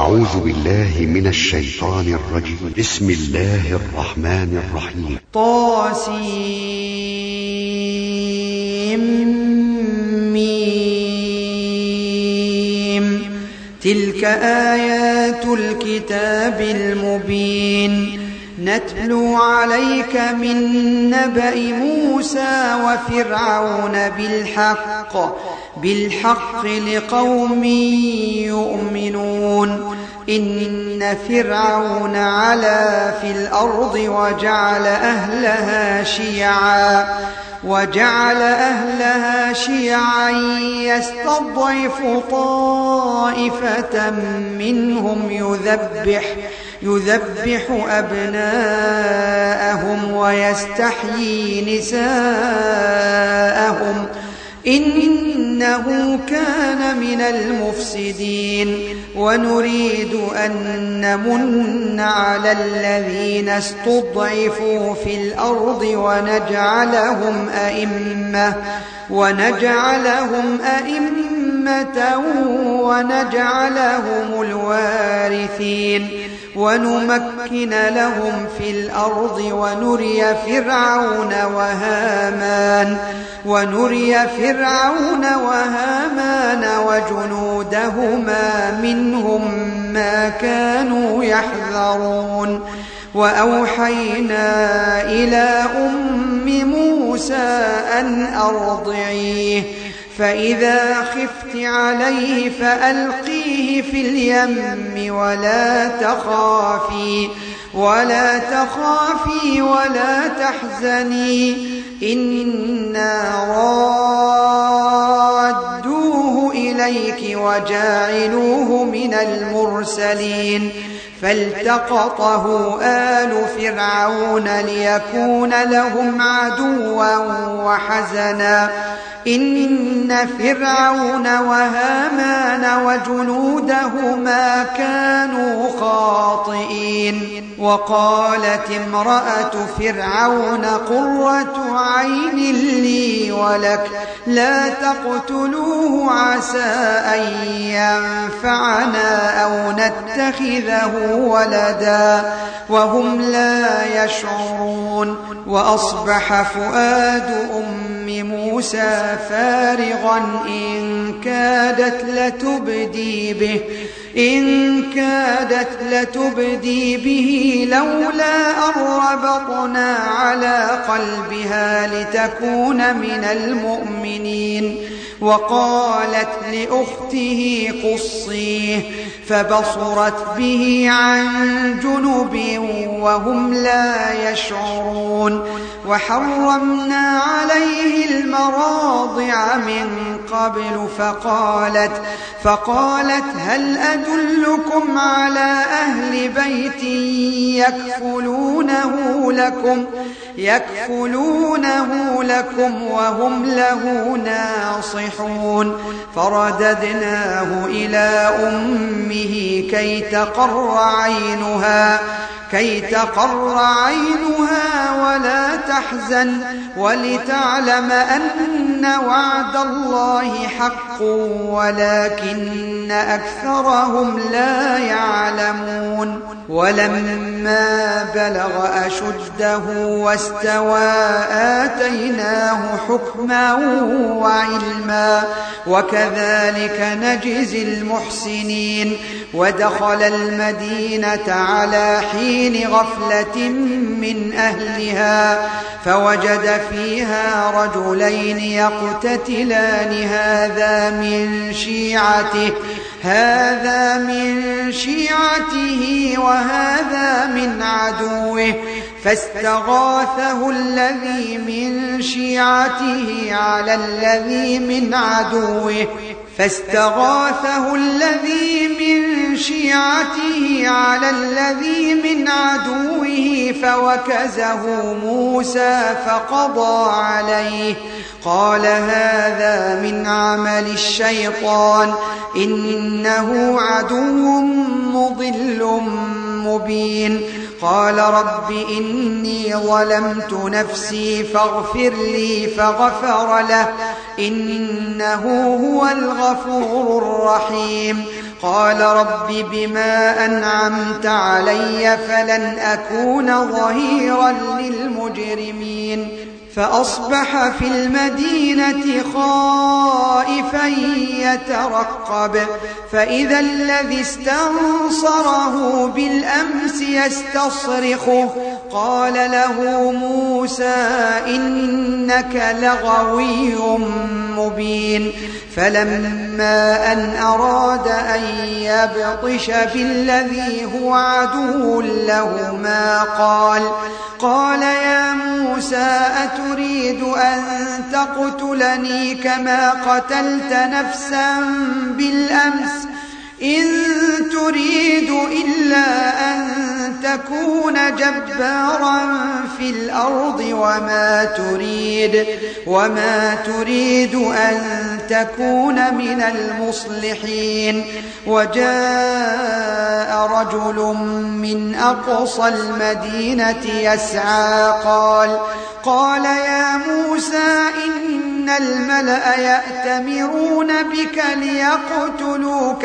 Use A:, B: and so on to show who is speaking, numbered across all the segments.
A: أعوذ بالله من الشيطان الرجيم. بسم الله الرحمن الرحيم.
B: طاسيم. تلك آيات الكتاب المبين. نتلو عليك من نبأ موسى وفرعون بالحق لقوم يؤمنون. إن فرعون علا في الأرض وجعل أهلها شيعا يستضعف طائفة منهم يذبح أبناءهم ويستحيي نساءهم إنه كان من المفسدين. ونريد أن نمن على الذين استضعفوا في الأرض ونجعلهم أئمة ونجعلهم الوارثين. ونمكن لهم في الأرض ونري فرعون وهامان وجنودهما منهم ما كانوا يحذرون. وأوحينا إلى أم موسى أن أرضعيه، فإذا خفت عليه فألقيه في اليم ولا تخافي ولا تحزني إنا رادوه إليك وجاعلوه من المرسلين. فالتقطه آل فرعون ليكون لهم عدوا وحزنا إن فرعون وهامان وجنودهما كانوا خاطئين. وقالت امرأة فرعون قرة عين لي ولك لا تقتلوه عسى أن ينفعنا أو نتخذه ولدا وهم لا يشعرون. وأصبح فؤاد أم موسى فارغا إن كادت لتبدي به لولا أن ربطنا على قلبها لتكون من المؤمنين. وقالت لأخته قصيه فبصرت به عن جنب وهم لا يشعرون. وحرمنا عليه المراضع من قبل فقالت هل أدلكم على أهل بيت يكفلونه لكم وهم له ناصحون. فرددناه إلى أمه كي تقر عينها ولا تحزن ولتعلم أن وعد الله حق ولكن أكثرهم لا يعلمون. ولما بلغ أشده واستوى آتيناه حكما وعلما وكذلك نجزي المحسنين. ودخل المدينة على حين غفلة من أهلها فوجد فيها رجلين يقتتلان هذا من شيعته وهذا من عدوه فاستغاثه الذي من شيعته على الذي من عدوه فوكزه موسى فقضى عليه. قال هذا من عمل الشيطان إنه عدو مضل مبين. قال رب إني ظلمت نفسي فاغفر لي فغفر له إنه هو الغفور الرحيم. قال رب بما أنعمت علي فلن أكون ظهيرا للمجرمين فأصبح في المدينة خائفا يترقب فإذا الذي استنصره بالأمس يستصرخه قال له موسى إنك لغوي مبين فلما أن أراد أن يبطش بالذي هو عدو لهما قال يا موسى أتريد أن تقتلني كما قتلت نفسا بالأمس إن تريد إلا أن تكون جبارا في الأرض وما تريد أن تكون من المصلحين وجاء رجل من أقصى المدينة يسعى قال يا موسى إن الملأ يأتمرون بك ليقتلوك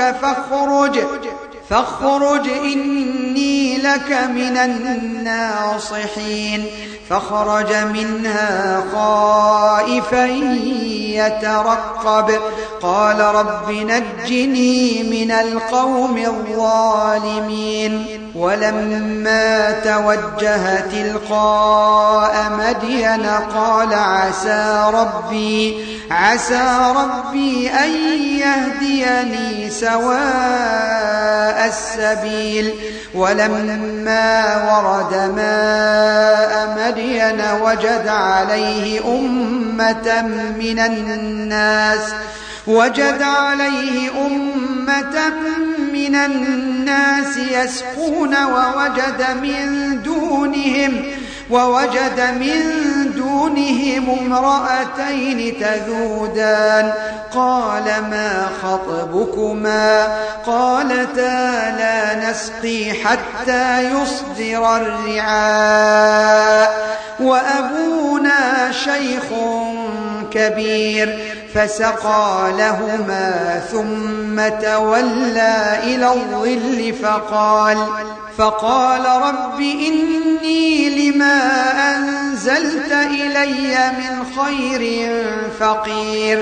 B: فاخرج إني لك من الناصحين فخرج منها خائفا يترقب قال رب نجني من القوم الظالمين ولما توجه تلقاء مدين قال عسى ربي أن يهديني سواء السبيل ولما ورد ماء مدين وجد عليه أمة من الناس يسقون ووجد من دونهم امرأتين تذودان قال ما خطبكما قالتا لا نسقي حتى يصدر الرعاء وأبونا شيخ كبير فسقى لهما ثم تولى إلى الظل فقال رب إني لما أنزلت إلي من خير فقير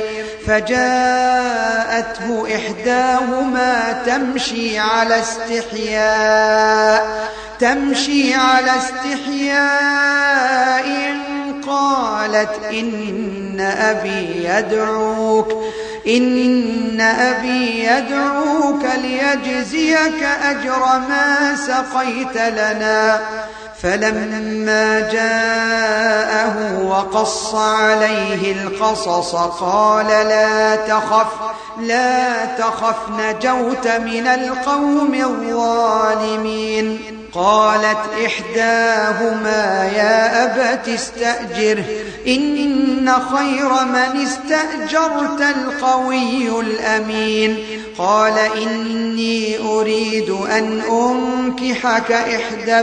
B: فجاءته إحداهما تمشي على استحياء قالت إن أبي يدعوك ليجزيك أجر ما سقيت لنا فلما جاءه وقص عليه القصص قال لا تخف نجوت من القوم الظالمين قالت إحداهما يا أبت استأجره إن خير من استأجرت القوي الأمين قال إني أريد أن أنكحك إحدى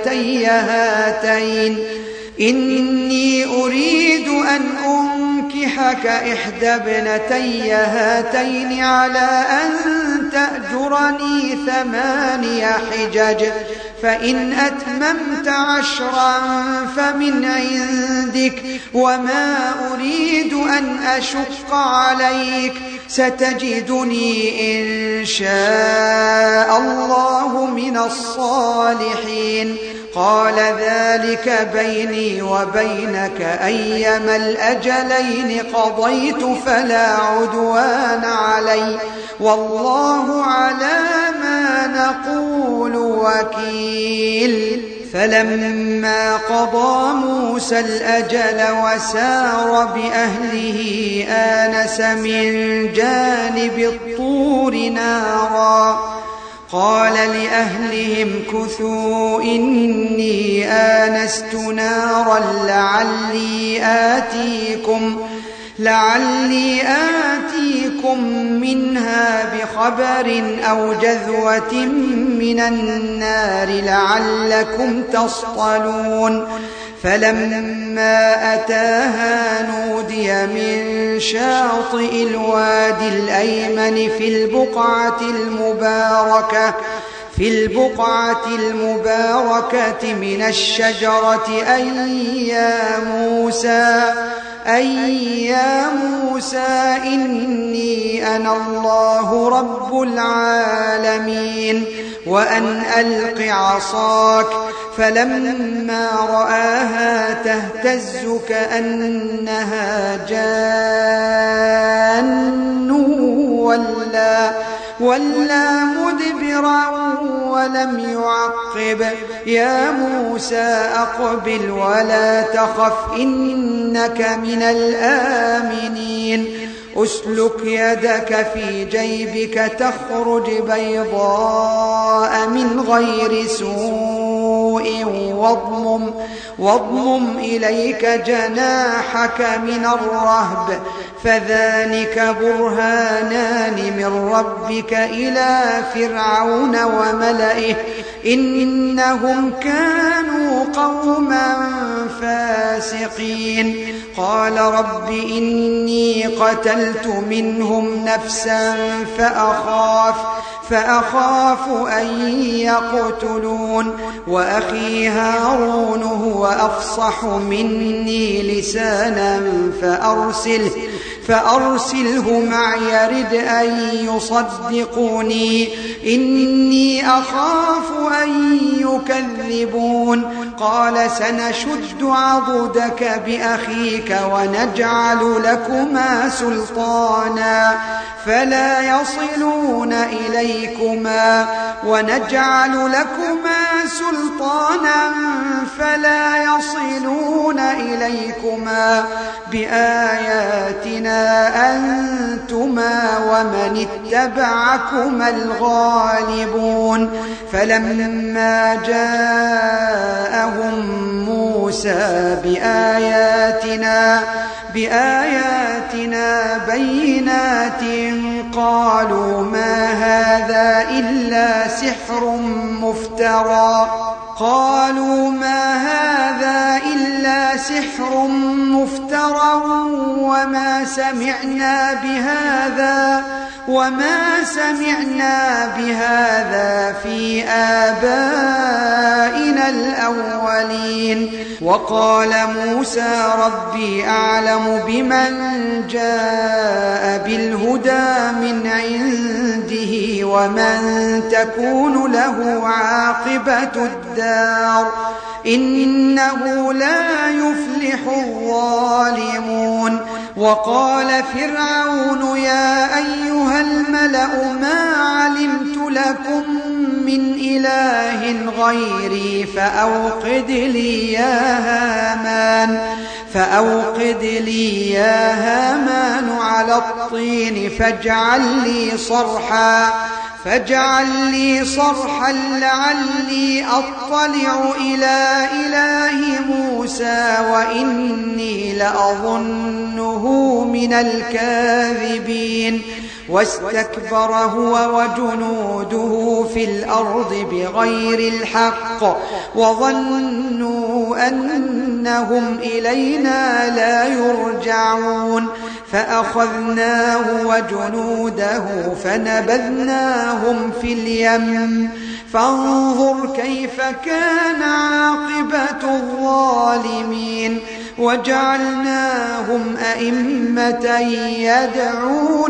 B: ابنتي هاتين على أن تأجرني 8 حجج فإن أتممت 10 فمن عندك وما أريد أن أشق عليك ستجدني إن شاء الله من الصالحين قال ذلك بيني وبينك أيما الأجلين قضيت فلا عدوان علي والله على ما نقول وكيل فلما قضى موسى الأجل وسار بأهله آنس من جانب الطور نارا قال لأهلهم كثوا إني آنست نارا لعلي آتيكم منها بخبر أو جذوة من النار لعلكم تصطلون فلما أتاها نودي من شاطئ الوادي الأيمن في البقعة المباركة من الشجرة أي يا موسى إني أنا الله رب العالمين وأن ألق عصاك. فلما رآها تهتز كأنها جان ولا مدبرا ولم يعقب. يا موسى أقبل ولا تخف إنك من الآمنين. أسلك يدك في جيبك تخرج بيضاء من غير سوء واضمم إليك جناحك من الرهب فذلك برهانان من ربك إلى فرعون وملئه إنهم كانوا قوما فاسقين. قال رب إني قتلت منهم نفسا فأخاف أن يقتلون وأخي هارون هو أفصح مني لسانا فأرسله معي يرد أن يصدقوني إني أخاف أن يكذبون. قال سنشد عضدك بأخيك ونجعل لكما سلطانا فلا يصلون إليكما بآياتنا أنتما ومن اتبعكما الغالبون. فلما جاءهم موسى بآياتنا بينات قالوا ما هذا إلا سحر مفترى وما سمعنا بهذا في آبائنا الأولين. وقال موسى ربي أعلم بمن جاء بالهدى من عنده ومن تكون له عاقبة الدار إنه لا يفلح الظالمون. وقال فرعون يا أيها الملأ ما علمت لكم من إله غيري فأوقد لي يا هامان على الطين فاجعل لي صرحا لعلي أطلع إلى إله موسى وإني لأظنه من الكاذبين. واستكبر هو وجنوده في الأرض بغير الحق وظنوا أنهم إلينا لا يرجعون. فأخذناه وجنوده فنبذناهم في اليم فانظر كيف كان عاقبة الظالمين. وجعلناهم أئمة يدعون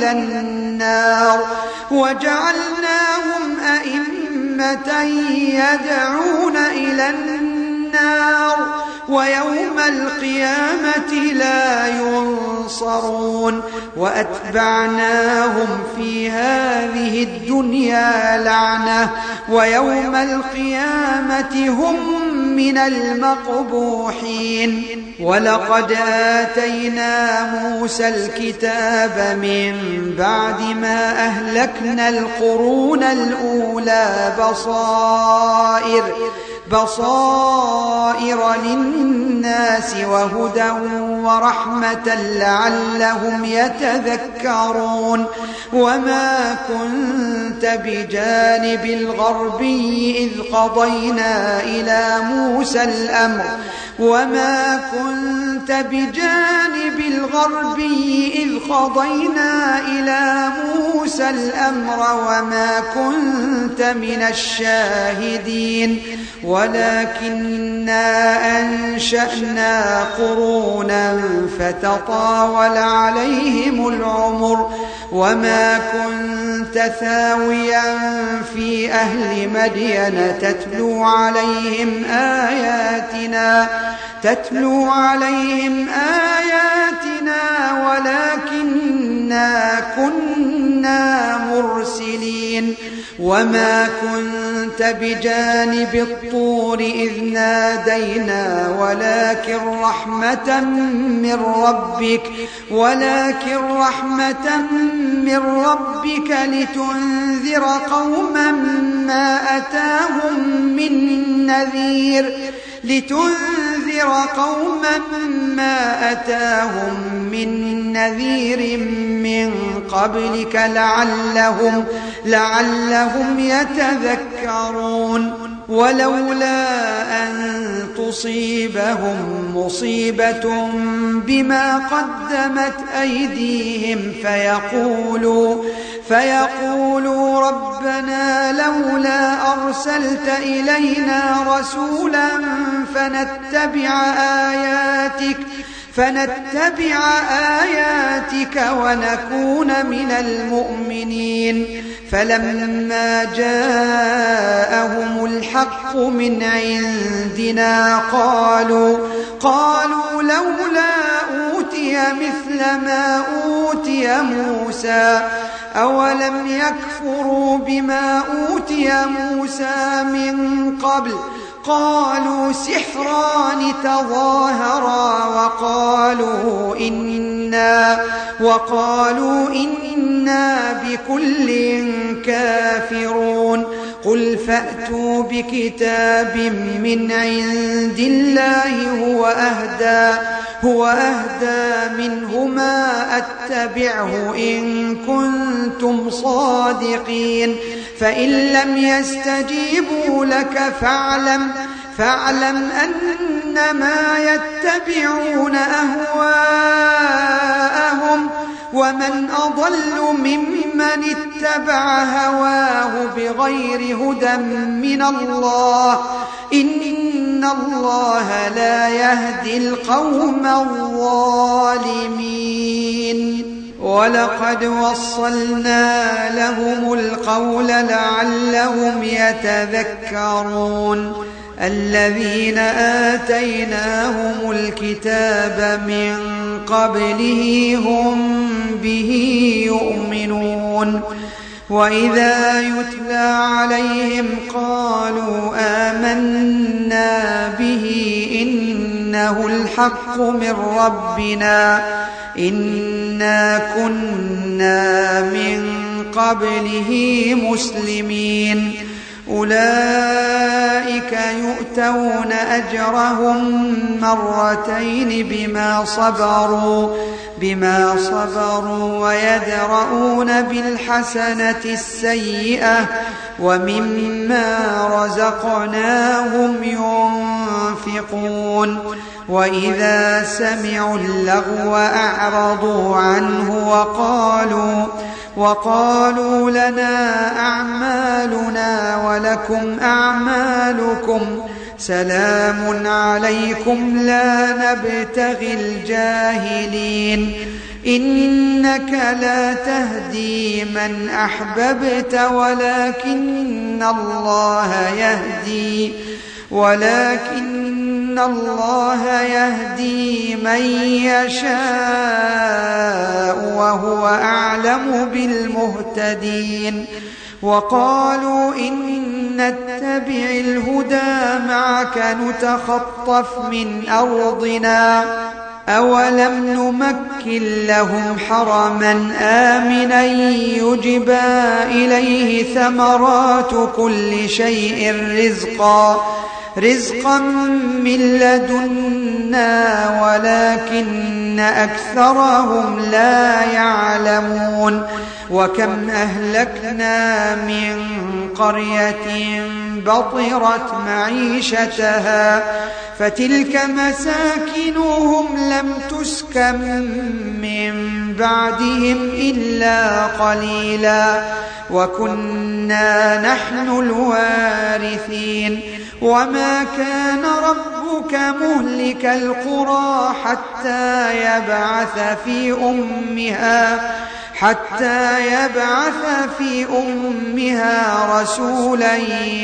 B: إلى النار ويوم القيامة لا ينصرون. وأتبعناهم في هذه الدنيا لعنة ويوم القيامة هم من المقبوحين. ولقد آتينا موسى الكتاب من بعد ما بصائر للناس وهدى ورحمة لعلهم يتذكرون وما كنت بجانب الغربي إذ قضينا إلى موسى الأمر وما كنت بجانب الغربي إذ قضينا إلى موسى الأمر وما كنت من الشاهدين ولكننا أنشأنا قرونا فتطاول عليهم العمر وما كنت ثاويا في أهل مدين تتلو عليهم آياتنا ولكننا كنا مرسلين وما كنت بجانب الطور إذ نادينا ولكن رحمة من ربك لتنذر قوما ما أتاهم من نذير من قبلك لعلهم يتذكرون ولولا أن تصيبهم مصيبة بما قدمت أيديهم فيقولوا ربنا لولا أرسلت إلينا رسولا فنتبع آياتك ونكون من المؤمنين فلما جاءهم الحق من عندنا قالوا لولا أوتي مثل ما أوتي موسى أولم يكفروا بما أوتي موسى من قبل قالوا سحران تظاهرا وقالوا إنا بكل كافرون قل فأتوا بكتاب من عند الله هو أهدى منهما أتبعه إن كنتم صادقين فإن لم يستجيبوا لك فاعلم أنما يتبعون أهواءهم ومن أضل ممن اتبع هواه بغير هدى من الله إن الله لا يهدي القوم الظالمين ولقد وصلنا لهم القول لعلهم يتذكرون الذين آتيناهم الكتاب من قبله هم به يؤمنون وإذا يتلى عليهم قالوا آمنا به إنه الحق من ربنا إنا كنا من قبله مسلمين أولئك يؤتون أجرهم مرتين بما صبروا ويدرؤون بالحسنة السيئة ومما رزقناهم ينفقون وإذا سمعوا اللغو أعرضوا عنه وقالوا لنا أعمالنا ولكم أعمالكم سلام عليكم لا نبتغي الجاهلين إنك لا تهدي من أحببت ولكن الله يهدي من يشاء وهو أعلم بالمهتدين وقالوا إن نتبع الهدى معك نتخطف من أرضنا أولم نمكن لهم حرما آمنا يجبى إليه ثمرات كل شيء رزقا رزقا من لدنا ولكن أكثرهم لا يعلمون وكم أهلكنا من قرية بطرت معيشتها فتلك مساكنهم لم تسكن من بعدهم إلا قليلا وكنا نحن الوارثين وما كان ربك مهلك القرى حتى يبعث في أمها رسولا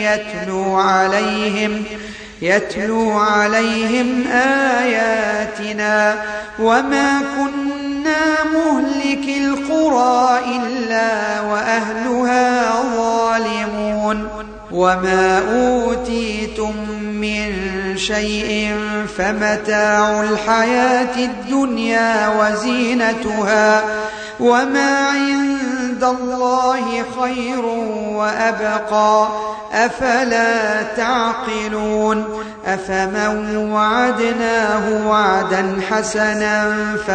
B: يتلو عليهم آياتنا وما كنا مهلك القرى إلا وأهلها ظالمون وما أوتيتم من شيء فمتاع الحياة الدنيا وزينتها وما عند الله خير وأبقى أفلا تعقلون أفمن وعدناه وعدا حسنا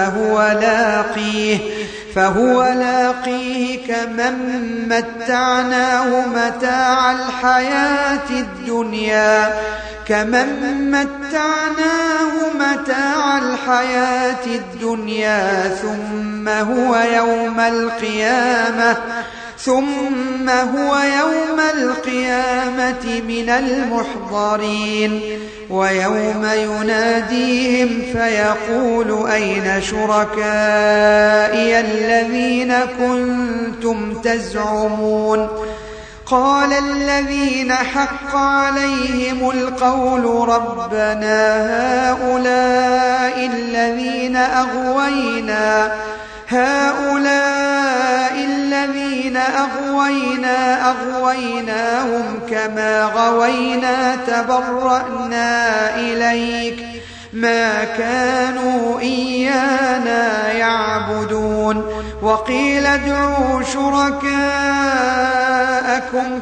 B: فهو لاقيه كمن متعناه متاع الحياة الدنيا ثم هو يوم القيامة من المحضرين ويوم يناديهم فيقول أين شركائي الذين كنتم تزعمون قال الذين حق عليهم القول ربنا هؤلاء الذين أغويناهم كما غوينا تبرأنا إليك ما كانوا إيانا يعبدون وقيل ادعوا شركاءكم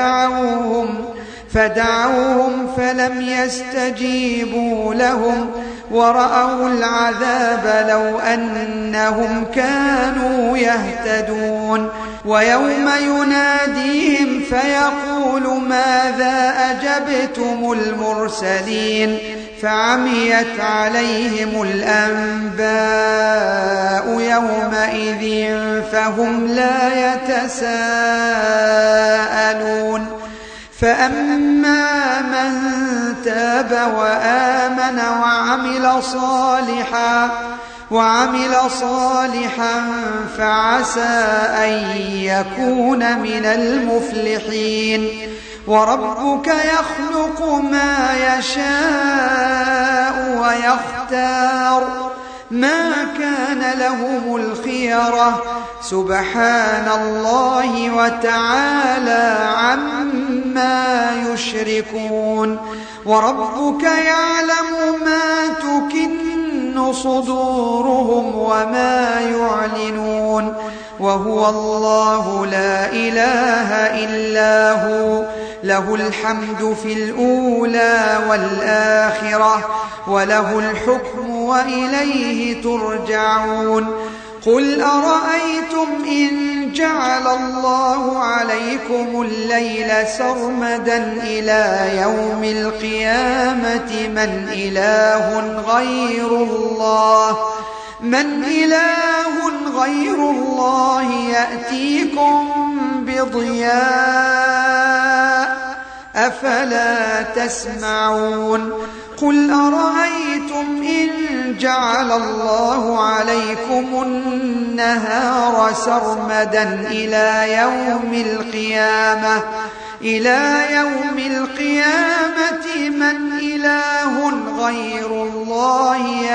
B: فدعوهم فلم يستجيبوا لهم ورأوا العذاب لو أنهم كانوا يهتدون ويوم يناديهم فيقول ماذا أجبتم المرسلين فعميت عليهم الأنباء يومئذ فهم لا يتساءلون فأما من تاب وآمن وعمل صالحا فعسى أن يكون من المفلحين وربك يخلق ما يشاء ويختار ما كان لهم الخيرة سبحان الله وتعالى عما يشركون وربك يعلم ما تكن صدورهم وما يعلنون وهو الله لا إله إلا هو له الحمد في الأولى والآخرة وله الحكم وإليه ترجعون قل أرأيتم إن جعل الله عليكم الليل سرمدا إلى يوم القيامة من إله غير الله يأتيكم بضياء أفلا تسمعون قل أرأيتم إن جعل الله عليكم النهار سرمدا إلى يوم القيامة من إله غير الله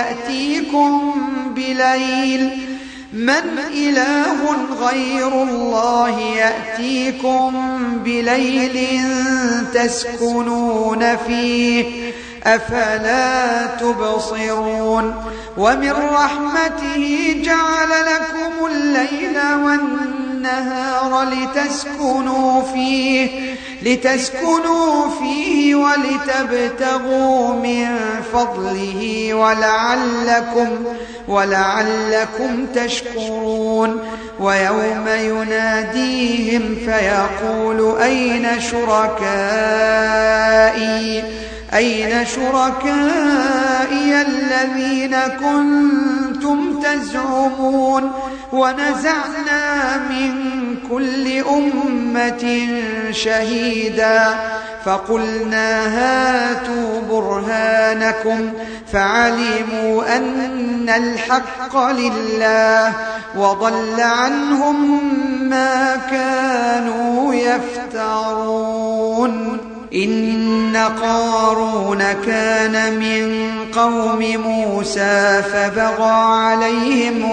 B: يأتيكم بليل تسكنون فيه أفلا تبصرون ومن رحمته جعل لكم الليل والنهار النهار لتسكنوا فيه ولتبتغوا من فضله ولعلكم تشكرون ويوم يناديهم فيقول أين شركائي الذين كنتم تزعمون ونزعنا من كل أمة شهيدا فقلنا هاتوا برهانكم فعلموا أن الحق لله وضل عنهم ما كانوا يفترون إن قارون كان من قوم موسى فبغى عليهم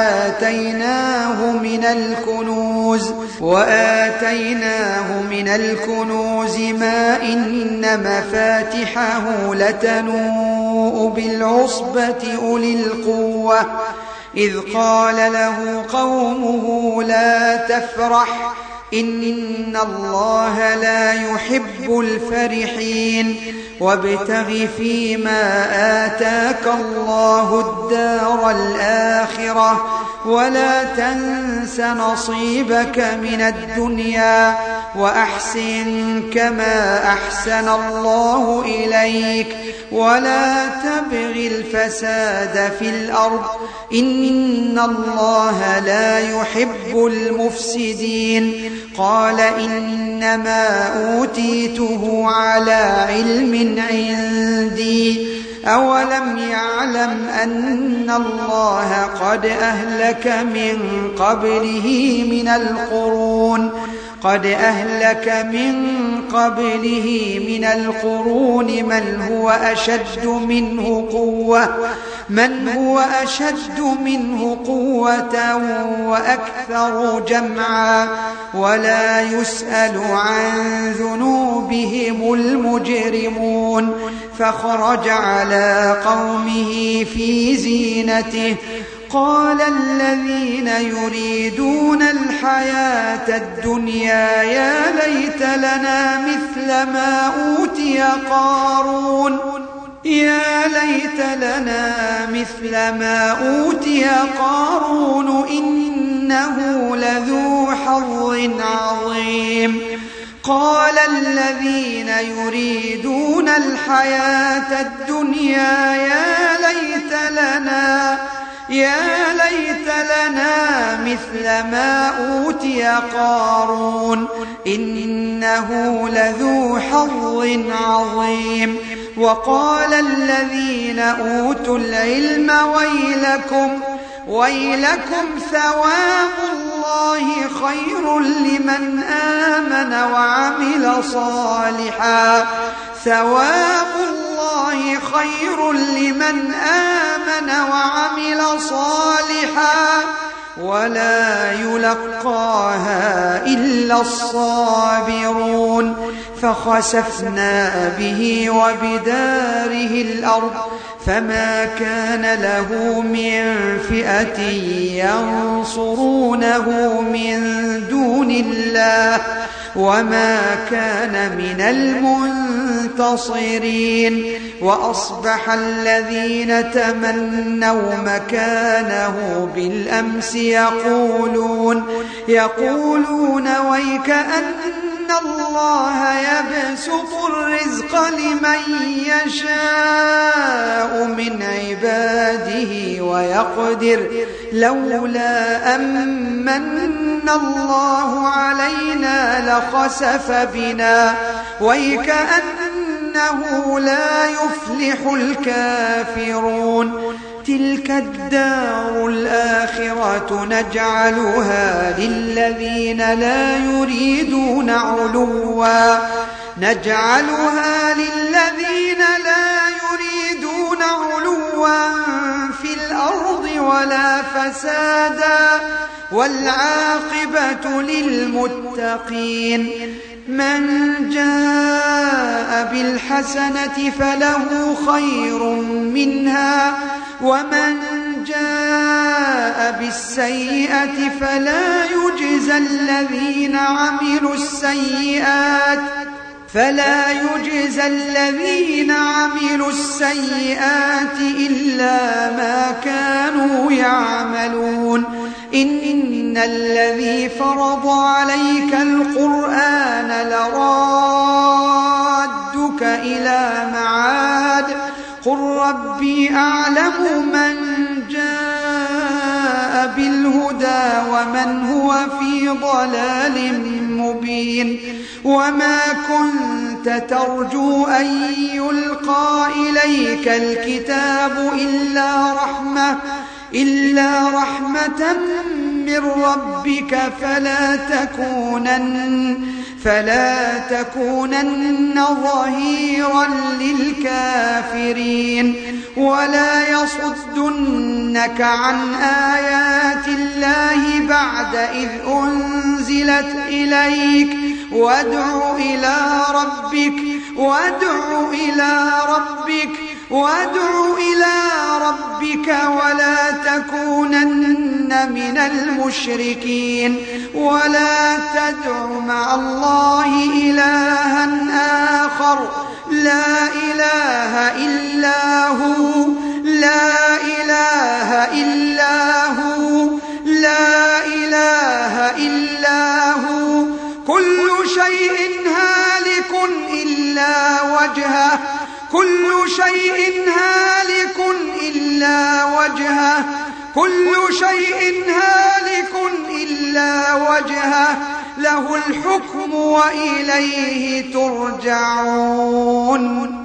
B: وآتيناه من الكنوز ما إن مفاتحه لتنوء بالعصبة أولي القوة إذ قال له قومه لا تفرح إن الله لا يحب الفرحين وابتغ فيما آتاك الله الدار الآخرة ولا تنس نصيبك من الدنيا وأحسن كما أحسن الله إليك ولا تبغ الفساد في الأرض إن الله لا يحب المفسدين قال إنما أوتيته على علم عندي أولم يعلم أن الله قد أهلك من قبله من القرون من هو أشد منه قوة وأكثر جمعا ولا يسأل عن ذنوبهم المجرمون فخرج على قومه في زينته قال الذين يريدون الحياة الدنيا يا ليت لنا مثل ما أوتي قارون إنه لذو حظ عظيم قال الذين يريدون الحياة الدنيا يا ليت لنا مثل ما أوتي قارون إنه لذو حظ عظيم وقال الذين أوتوا العلم ويلكم ثواب الله خير لمن آمن وعمل صالحا ولا يلقاها إلا الصابرون فخسفنا به وبداره الأرض فما كان له من فئة ينصرونه من دون الله وما كان من المنتصرين وأصبح الذين تمنوا مكانه بالأمس يقولون ويكأن الله يبسط الرزق لمن يشاء من عباده ويقدر لولا أمن الله علينا لخسف بنا ويكأنه لا يفلح الكافرون تلك الدار الآخرة نجعلها للذين لا يريدون علوا في الأرض ولا فسادا والعاقبة للمتقين من جاء بالحسنة فله خير منها ومن جاء بالسيئة فلا يجزى الذين عملوا السيئات إلا ما كانوا يعملون إن الذي فرض عليك القرآن لرادك إلى معاد قل ربي أعلم من جاء بالهدى ومن هو في ضلال مبين وما كنت ترجو أن يلقى إليك الكتاب إلا رحمة من ربك فلا تكونن ظهيرا للكافرين ولا يصدنك عن آيات الله بعد إذ أنزلت إليك وادع إلى ربك ولا تكونن من المشركين ولا تدع مع الله إلها آخر لا إله إلا هو كل شيء هالك إلا وجهه له الحكم وإليه ترجعون